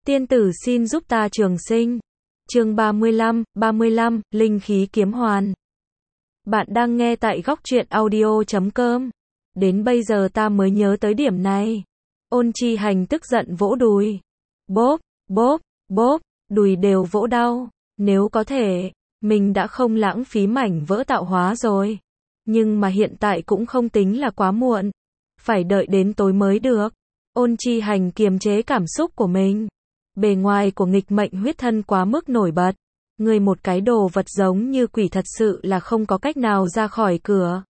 Tiên tử xin giúp ta trường sinh. Chương 35, Linh khí kiếm hoàn. Bạn đang nghe tại góc truyện audio.com. Đến bây giờ ta mới nhớ tới điểm này. Ôn Chi Hành tức giận vỗ đùi. Bóp, bóp, bóp, đùi đều vỗ đau. Nếu có thể, mình đã không lãng phí mảnh vỡ tạo hóa rồi. Nhưng mà hiện tại cũng không tính là quá muộn. Phải đợi đến tối mới được. Ôn Chi Hành kiềm chế cảm xúc của mình. Bề ngoài của nghịch mệnh huyết thân quá mức nổi bật. Người một cái đồ vật giống như quỷ thật sự là không có cách nào ra khỏi cửa.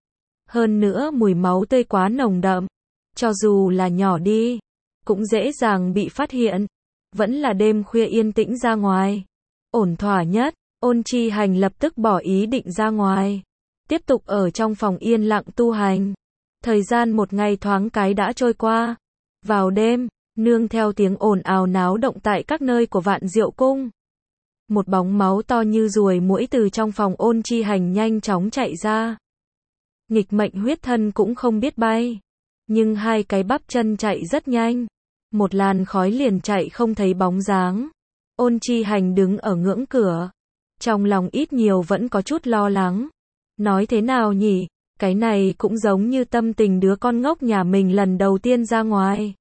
Hơn nữa mùi máu tươi quá nồng đậm. Cho dù là nhỏ đi, cũng dễ dàng bị phát hiện. Vẫn là đêm khuya yên tĩnh ra ngoài. Ổn thỏa nhất, Ôn Chi Hành lập tức bỏ ý định ra ngoài. Tiếp tục ở trong phòng yên lặng tu hành. Thời gian một ngày thoáng cái đã trôi qua. Vào đêm, nương theo tiếng ồn ào náo động tại các nơi của Vạn Diệu Cung. Một bóng máu to như ruồi muỗi từ trong phòng Ôn Chi Hành nhanh chóng chạy ra. Nghịch mệnh huyết thân cũng không biết bay. Nhưng hai cái bắp chân chạy rất nhanh. Một làn khói liền chạy không thấy bóng dáng. Ôn Chi Hành đứng ở ngưỡng cửa. Trong lòng ít nhiều vẫn có chút lo lắng. Nói thế nào nhỉ? Cái này cũng giống như tâm tình đứa con ngốc nhà mình lần đầu tiên ra ngoài.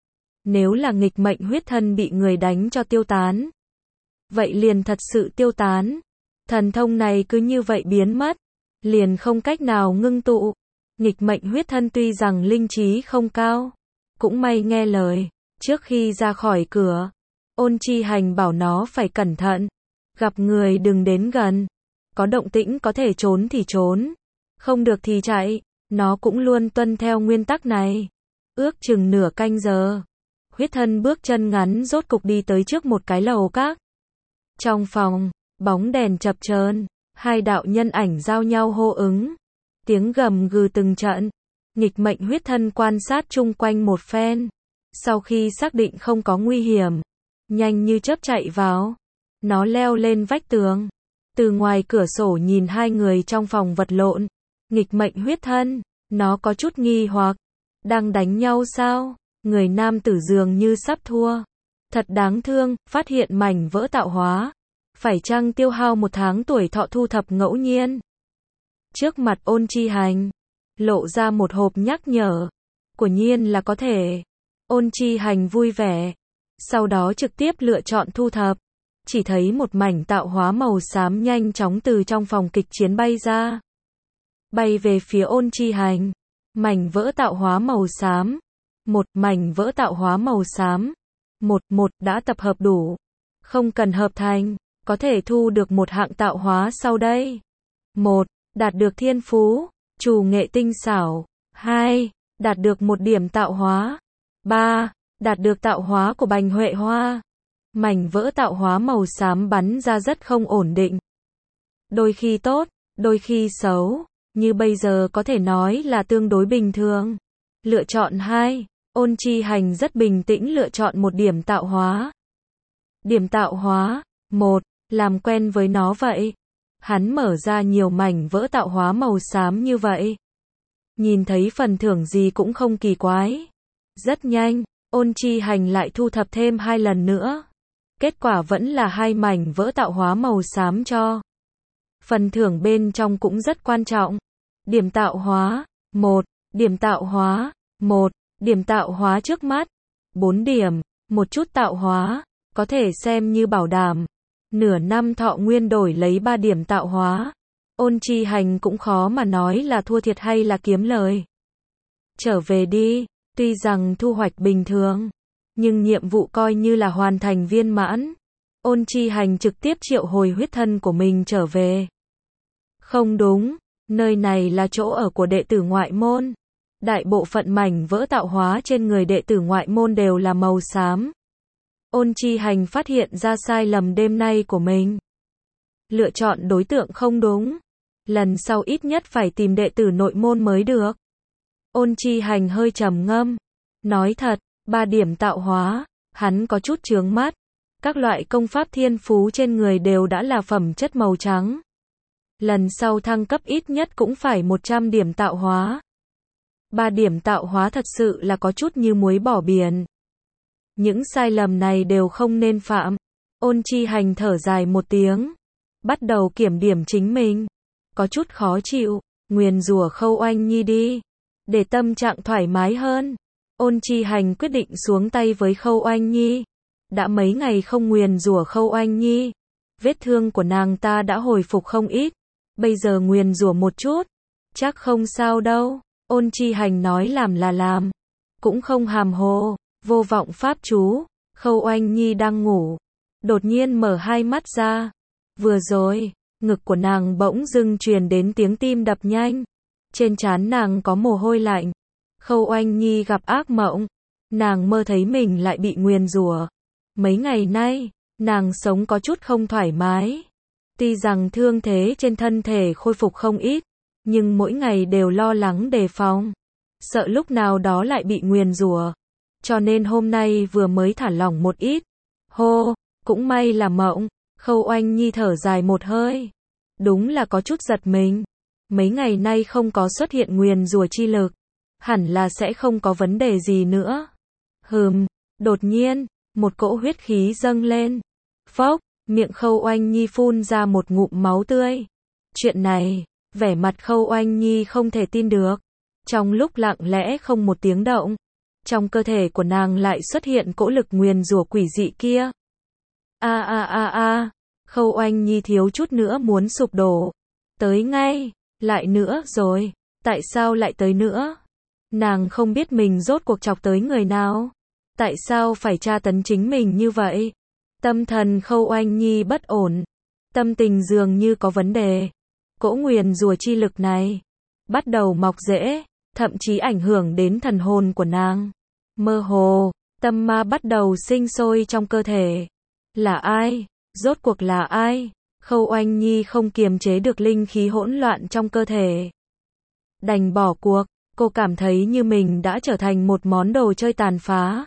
Nếu là nghịch mệnh huyết thân bị người đánh cho tiêu tán. Vậy liền thật sự tiêu tán. Thần thông này cứ như vậy biến mất. Liền không cách nào ngưng tụ. Nghịch mệnh huyết thân tuy rằng linh trí không cao. Cũng may nghe lời. Trước khi ra khỏi cửa. Ôn Chi Hành bảo nó phải cẩn thận. Gặp người đừng đến gần. Có động tĩnh có thể trốn thì trốn. Không được thì chạy. Nó cũng luôn tuân theo nguyên tắc này. Ước chừng nửa canh giờ. Huyết thân bước chân ngắn rốt cục đi tới trước một cái lầu các. Trong phòng, bóng đèn chập chờn, hai đạo nhân ảnh giao nhau hô ứng. Tiếng gầm gừ từng trận. Nghịch mệnh huyết thân quan sát chung quanh một phen. Sau khi xác định không có nguy hiểm, nhanh như chớp chạy vào. Nó leo lên vách tường. Từ ngoài cửa sổ nhìn hai người trong phòng vật lộn. Nghịch mệnh huyết thân, nó có chút nghi hoặc. Đang đánh nhau sao? Người nam tử dường như sắp thua. Thật đáng thương, phát hiện mảnh vỡ tạo hóa. Phải chăng tiêu hao 1 tháng tuổi thọ thu thập ngẫu nhiên? Trước mặt Ôn Chi Hành, lộ ra một hộp nhắc nhở. Quả nhiên là có thể. Ôn Chi Hành vui vẻ. Sau đó trực tiếp lựa chọn thu thập. Chỉ thấy một mảnh tạo hóa màu xám nhanh chóng từ trong phòng kịch chiến bay ra. Bay về phía Ôn Chi Hành. Mảnh vỡ tạo hóa màu xám. Một mảnh vỡ tạo hóa màu xám. Một đã tập hợp đủ. Không cần hợp thành. Có thể thu được một hạng tạo hóa sau đây. 1. Đạt được thiên phú. Trù nghệ tinh xảo. 2. Đạt được 1 điểm tạo hóa. 3. Đạt được tạo hóa của Bành Huệ Hoa. Mảnh vỡ tạo hóa màu xám bắn ra rất không ổn định. Đôi khi tốt, đôi khi xấu. Như bây giờ có thể nói là tương đối bình thường. Lựa chọn 2. Ôn Chi Hành rất bình tĩnh lựa chọn 1 điểm tạo hóa. Điểm tạo hóa. 1. Làm quen với nó vậy. Hắn mở ra nhiều mảnh vỡ tạo hóa màu xám như vậy. Nhìn thấy phần thưởng gì cũng không kỳ quái. Rất nhanh, Ôn Chi Hành lại thu thập thêm 2 lần nữa. Kết quả vẫn là 2 mảnh vỡ tạo hóa màu xám cho. Phần thưởng bên trong cũng rất quan trọng. Điểm tạo hóa. 1. Điểm tạo hóa. 1. Điểm tạo hóa trước mắt. 4 điểm. Một chút tạo hóa. Có thể xem như bảo đảm. Nửa năm thọ nguyên đổi lấy 3 điểm tạo hóa. Ôn Chi Hành cũng khó mà nói là thua thiệt hay là kiếm lời. Trở về đi. Tuy rằng thu hoạch bình thường. Nhưng nhiệm vụ coi như là hoàn thành viên mãn. Ôn Chi Hành trực tiếp triệu hồi huyết thân của mình trở về. Không đúng. Nơi này là chỗ ở của đệ tử ngoại môn. Đại bộ phận mảnh vỡ tạo hóa trên người đệ tử ngoại môn đều là màu xám. Ôn Chi Hành phát hiện ra sai lầm đêm nay của mình. Lựa chọn đối tượng không đúng. Lần sau ít nhất phải tìm đệ tử nội môn mới được. Ôn Chi Hành hơi trầm ngâm. Nói thật, 3 điểm tạo hóa, hắn có chút chướng mắt. Các loại công pháp thiên phú trên người đều đã là phẩm chất màu trắng. Lần sau thăng cấp ít nhất cũng phải 100 điểm tạo hóa. 3 điểm tạo hóa thật sự là có chút như muối bỏ biển. Những sai lầm này đều không nên phạm. Ôn Chi Hành thở dài một tiếng, bắt đầu kiểm điểm chính mình. Có chút khó chịu, nguyền rủa Khâu Oanh Nhi đi, để tâm trạng thoải mái hơn. Ôn Chi Hành quyết định xuống tay với Khâu Oanh Nhi. Đã mấy ngày không nguyền rủa Khâu Oanh Nhi, vết thương của nàng ta đã hồi phục không ít. Bây giờ nguyền rủa một chút, chắc không sao đâu. Ôn Chi Hành nói làm là làm, cũng không hàm hồ. Vô vọng pháp chú, Khâu Oanh Nhi đang ngủ, đột nhiên mở hai mắt ra. Vừa rồi, ngực của nàng bỗng dưng truyền đến tiếng tim đập nhanh. Trên trán nàng có mồ hôi lạnh. Khâu Oanh Nhi gặp ác mộng. Nàng mơ thấy mình lại bị nguyền rủa. Mấy ngày nay, nàng sống có chút không thoải mái. Tuy rằng thương thế trên thân thể khôi phục không ít, nhưng mỗi ngày đều lo lắng đề phòng, sợ lúc nào đó lại bị nguyền rủa. Cho nên hôm nay vừa mới thả lỏng một ít. Hô, cũng may là mộng. Khâu Oanh Nhi thở dài một hơi. Đúng là có chút giật mình. Mấy ngày nay không có xuất hiện nguyền rủa chi lực, hẳn là sẽ không có vấn đề gì nữa. Đột nhiên, một cỗ huyết khí dâng lên. Phốc, miệng Khâu Oanh Nhi phun ra một ngụm máu tươi. Chuyện này, vẻ mặt Khâu Oanh Nhi không thể tin được. Trong lúc lặng lẽ không một tiếng động, trong cơ thể của nàng lại xuất hiện cỗ lực nguyền rủa quỷ dị kia. Khâu Oanh Nhi thiếu chút nữa muốn sụp đổ. Tới ngay, lại nữa rồi, tại sao lại tới nữa? Nàng không biết mình rốt cuộc chọc tới người nào. Tại sao phải tra tấn chính mình như vậy? Tâm thần Khâu Oanh Nhi bất ổn, tâm tình dường như có vấn đề. Cỗ nguyền rủa chi lực này bắt đầu mọc rễ, thậm chí ảnh hưởng đến thần hồn của nàng. Mơ hồ, tâm ma bắt đầu sinh sôi trong cơ thể. Là ai? Rốt cuộc là ai? Khâu Oanh Nhi không kiềm chế được linh khí hỗn loạn trong cơ thể. Đành bỏ cuộc, cô cảm thấy như mình đã trở thành một món đồ chơi tàn phá.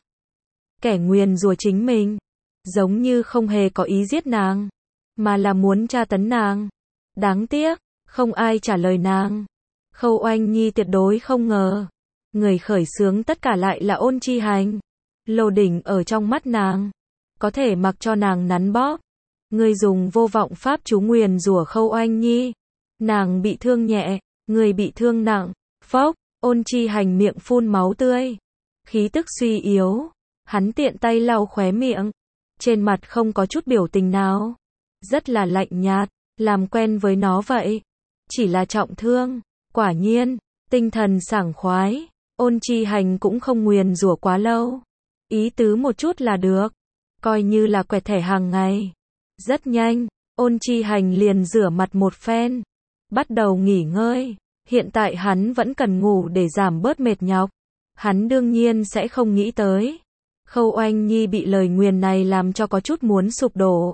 Kẻ nguyền rủa chính mình, giống như không hề có ý giết nàng, mà là muốn tra tấn nàng. Đáng tiếc, không ai trả lời nàng. Khâu Oanh Nhi tuyệt đối không ngờ, người khởi xướng tất cả lại là Ôn Chi Hành. Lô đỉnh ở trong mắt nàng, có thể mặc cho nàng nắn bóp. Ngươi dùng vô vọng pháp chú nguyền rủa Khâu Oanh Nhi, nàng bị thương nhẹ, người bị thương nặng. Phốc, Ôn Chi Hành miệng phun máu tươi, khí tức suy yếu. Hắn tiện tay lau khóe miệng, trên mặt không có chút biểu tình nào, rất là lạnh nhạt, làm quen với nó vậy. Chỉ là trọng thương, quả nhiên, tinh thần sảng khoái. Ôn Chi Hành cũng không nguyền rủa quá lâu, ý tứ một chút là được, coi như là quẹt thẻ hàng ngày. Rất nhanh, Ôn Chi Hành liền rửa mặt một phen, bắt đầu nghỉ ngơi. Hiện tại hắn vẫn cần ngủ để giảm bớt mệt nhọc. Hắn đương nhiên sẽ không nghĩ tới Khâu Oanh Nhi bị lời nguyền này làm cho có chút muốn sụp đổ.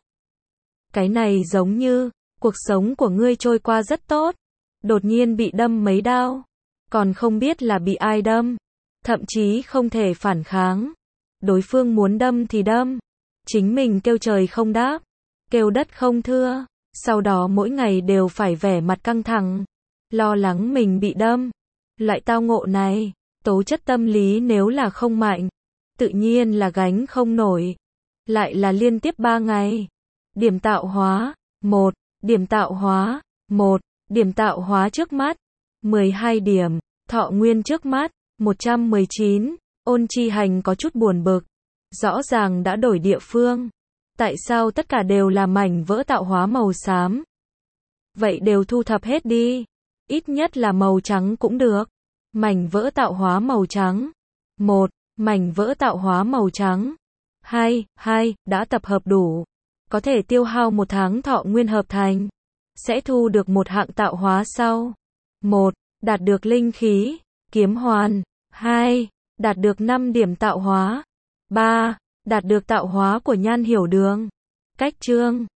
Cái này giống như, cuộc sống của ngươi trôi qua rất tốt, đột nhiên bị đâm mấy đao, còn không biết là bị ai đâm, thậm chí không thể phản kháng. Đối phương muốn đâm thì đâm, chính mình kêu trời không đáp, kêu đất không thưa, sau đó mỗi ngày đều phải vẻ mặt căng thẳng, lo lắng mình bị đâm. Loại tao ngộ này, tố chất tâm lý nếu là không mạnh, tự nhiên là gánh không nổi. Lại là liên tiếp 3 ngày. Điểm tạo hóa, 1, điểm tạo hóa, 1, điểm tạo hóa trước mắt, 12 điểm, thọ nguyên trước mắt, 119. Ôn Chi Hành có chút buồn bực. Rõ ràng đã đổi địa phương, tại sao tất cả đều là mảnh vỡ tạo hóa màu xám? Vậy đều thu thập hết đi, ít nhất là màu trắng cũng được. Mảnh vỡ tạo hóa màu trắng. 1, mảnh vỡ tạo hóa màu trắng. 2, đã tập hợp đủ, có thể tiêu hao 1 tháng thọ nguyên hợp thành, sẽ thu được một hạng tạo hóa sau. 1, đạt được linh khí, kiếm hoàn. 2, đạt được 5 điểm tạo hóa. 3, đạt được tạo hóa của nhan hiểu đường. Cách chương